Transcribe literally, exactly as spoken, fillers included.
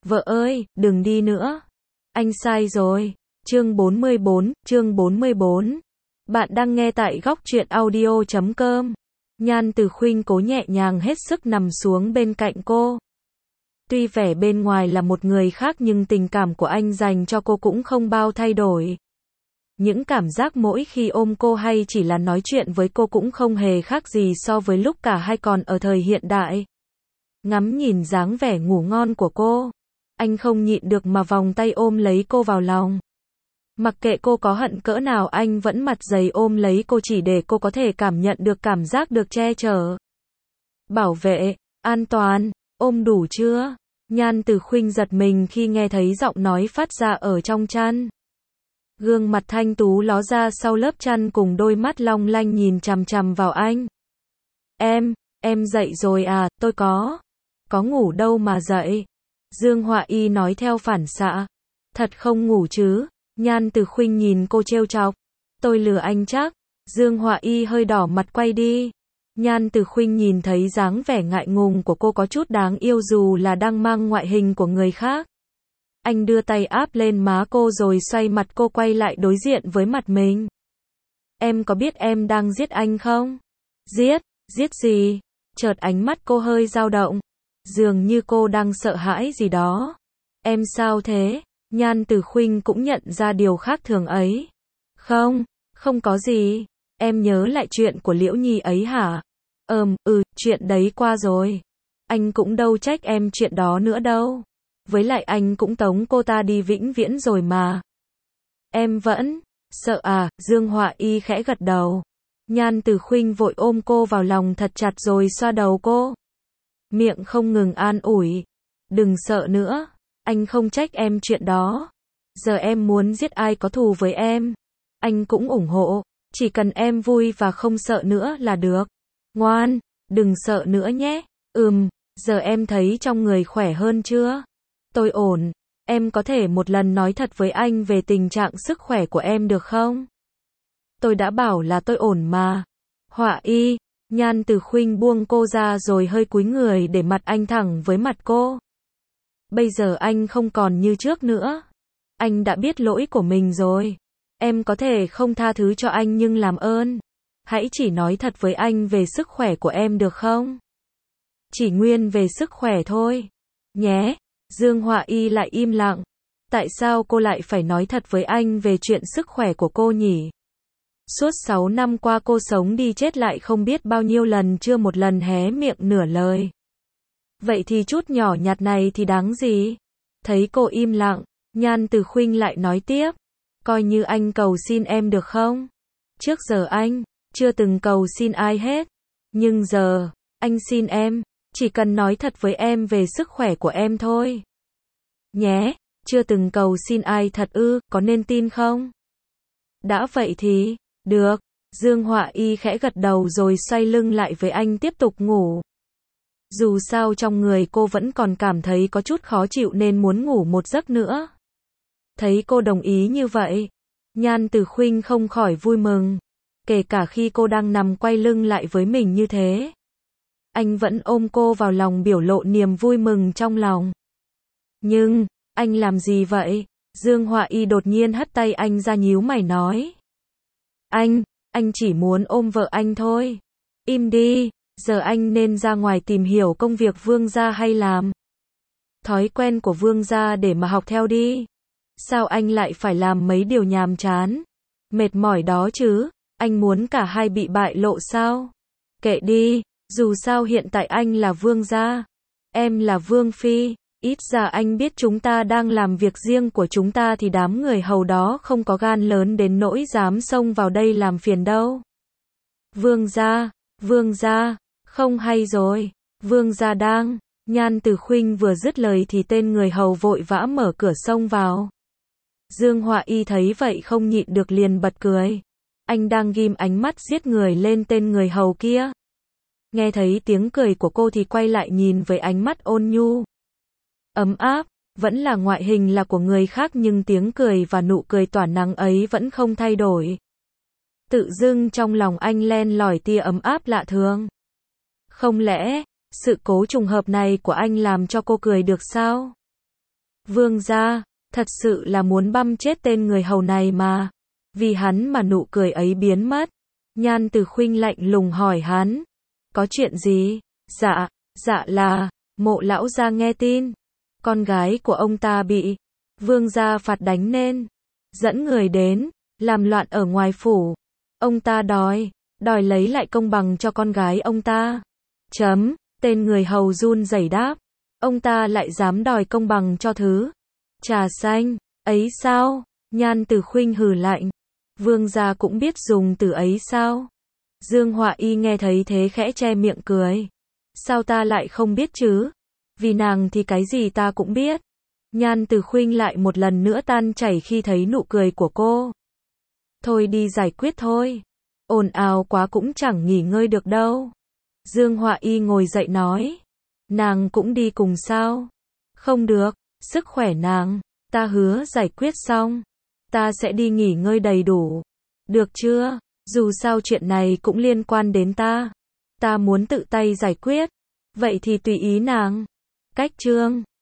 Vợ ơi, đừng đi nữa. Anh sai rồi. Chương bốn mươi bốn, chương bốn mươi bốn. Bạn đang nghe tại góc truyện audio chấm com. Nhan Từ Khuynh cố nhẹ nhàng hết sức nằm xuống bên cạnh cô. Tuy vẻ bên ngoài là một người khác nhưng tình cảm của anh dành cho cô cũng không bao thay đổi. Những cảm giác mỗi khi ôm cô hay chỉ là nói chuyện với cô cũng không hề khác gì so với lúc cả hai còn ở thời hiện đại. Ngắm nhìn dáng vẻ ngủ ngon của cô, anh không nhịn được mà vòng tay ôm lấy cô vào lòng. Mặc kệ cô có hận cỡ nào anh vẫn mặt dày ôm lấy cô chỉ để cô có thể cảm nhận được cảm giác được che chở, bảo vệ, an toàn. Ôm đủ chưa? Nhan Từ Khuynh giật mình khi nghe thấy giọng nói phát ra ở trong chăn. Gương mặt thanh tú ló ra sau lớp chăn cùng đôi mắt long lanh nhìn chằm chằm vào anh. Em, em dậy rồi à, tôi có. Có ngủ đâu mà dậy. Dương Họa Y nói theo phản xạ. Thật không ngủ chứ? Nhan Từ Khuynh nhìn cô trêu chọc. Tôi lừa anh chắc. Dương Họa Y hơi đỏ mặt quay đi. Nhan Từ Khuynh nhìn thấy dáng vẻ ngại ngùng của cô có chút đáng yêu dù là đang mang ngoại hình của người khác. Anh đưa tay áp lên má cô rồi xoay mặt cô quay lại đối diện với mặt mình. Em có biết em đang giết anh không? Giết? Giết gì? Chợt ánh mắt cô hơi dao động. Dường như cô đang sợ hãi gì đó. Em sao thế? Nhan Từ Khuynh cũng nhận ra điều khác thường ấy. Không, không có gì. Em nhớ lại chuyện của Liễu Nhi ấy hả? Ừm, ừ, chuyện đấy qua rồi. Anh cũng đâu trách em chuyện đó nữa đâu. Với lại anh cũng tống cô ta đi vĩnh viễn rồi mà. Em vẫn sợ à? Dương Họa Y khẽ gật đầu. Nhan Từ Khuynh vội ôm cô vào lòng thật chặt rồi xoa đầu cô. Miệng không ngừng an ủi. Đừng sợ nữa. Anh không trách em chuyện đó. Giờ em muốn giết ai có thù với em, anh cũng ủng hộ. Chỉ cần em vui và không sợ nữa là được. Ngoan, đừng sợ nữa nhé. Ừm, giờ em thấy trong người khỏe hơn chưa? Tôi ổn. Em có thể một lần nói thật với anh về tình trạng sức khỏe của em được không? Tôi đã bảo là tôi ổn mà. Họa Y. Nhan Từ Khuynh buông cô ra rồi hơi cúi người để mặt anh thẳng với mặt cô. Bây giờ anh không còn như trước nữa. Anh đã biết lỗi của mình rồi. Em có thể không tha thứ cho anh nhưng làm ơn, hãy chỉ nói thật với anh về sức khỏe của em được không? Chỉ nguyên về sức khỏe thôi. Nhé. Dương Họa Y lại im lặng. Tại sao cô lại phải nói thật với anh về chuyện sức khỏe của cô nhỉ? Suốt sáu năm qua cô sống đi chết lại không biết bao nhiêu lần chưa một lần hé miệng nửa lời. Vậy thì chút nhỏ nhặt này thì đáng gì? Thấy cô im lặng, Nhan Từ Khuynh lại nói tiếp. Coi như anh cầu xin em được không? Trước giờ anh chưa từng cầu xin ai hết. Nhưng giờ, anh xin em, chỉ cần nói thật với em về sức khỏe của em thôi. Nhé, chưa từng cầu xin ai thật ư, có nên tin không? Đã vậy thì, được. Dương Họa Y khẽ gật đầu rồi xoay lưng lại với anh tiếp tục ngủ. Dù sao trong người cô vẫn còn cảm thấy có chút khó chịu nên muốn ngủ một giấc nữa. Thấy cô đồng ý như vậy, Nhan Từ Khuynh không khỏi vui mừng. Kể cả khi cô đang nằm quay lưng lại với mình như thế, anh vẫn ôm cô vào lòng biểu lộ niềm vui mừng trong lòng. Nhưng, anh làm gì vậy? Dương Họa Y đột nhiên hất tay anh ra nhíu mày nói. Anh, anh chỉ muốn ôm vợ anh thôi. Im đi, giờ anh nên ra ngoài tìm hiểu công việc Vương gia hay làm thói quen của Vương gia để mà học theo đi. Sao anh lại phải làm mấy điều nhàm chán, mệt mỏi đó chứ? Anh muốn cả hai bị bại lộ sao? Kệ đi, dù sao hiện tại anh là vương gia, em là vương phi, ít ra anh biết chúng ta đang làm việc riêng của chúng ta thì đám người hầu đó không có gan lớn đến nỗi dám xông vào đây làm phiền đâu. Vương gia, vương gia, không hay rồi, vương gia đang. Nhan Từ Khuynh vừa dứt lời thì tên người hầu vội vã mở cửa xông vào. Dương Họa Y thấy vậy không nhịn được liền bật cười. Anh đang ghim ánh mắt giết người lên tên người hầu kia. Nghe thấy tiếng cười của cô thì quay lại nhìn với ánh mắt ôn nhu, ấm áp. Vẫn là ngoại hình là của người khác nhưng tiếng cười và nụ cười tỏa nắng ấy vẫn không thay đổi. Tự dưng trong lòng anh len lỏi tia ấm áp lạ thường. Không lẽ, sự cố trùng hợp này của anh làm cho cô cười được sao? Vương gia, thật sự là muốn băm chết tên người hầu này mà. Vì hắn mà nụ cười ấy biến mất. Nhan Từ Khuynh lạnh lùng hỏi hắn. Có chuyện gì? Dạ, dạ là, Mộ lão gia nghe tin. Con gái của ông ta bị vương gia phạt đánh nên dẫn người đến, làm loạn ở ngoài phủ. Ông ta đòi, đòi lấy lại công bằng cho con gái ông ta. Chấm, tên người hầu run rẩy đáp. Ông ta lại dám đòi công bằng cho thứ trà xanh, ấy sao? Nhan Từ Khuynh hừ lạnh. Vương gia cũng biết dùng từ ấy sao? Dương Họa Y nghe thấy thế khẽ che miệng cười. Sao ta lại không biết chứ? Vì nàng thì cái gì ta cũng biết. Nhan Từ Khuynh lại một lần nữa tan chảy khi thấy nụ cười của cô. Thôi đi giải quyết thôi. Ồn ào quá cũng chẳng nghỉ ngơi được đâu. Dương Họa Y ngồi dậy nói. Nàng cũng đi cùng sao? Không được, sức khỏe nàng, ta hứa giải quyết xong. Ta sẽ đi nghỉ ngơi đầy đủ. Được chưa? Dù sao chuyện này cũng liên quan đến ta. Ta muốn tự tay giải quyết. Vậy thì tùy ý nàng. Cách chương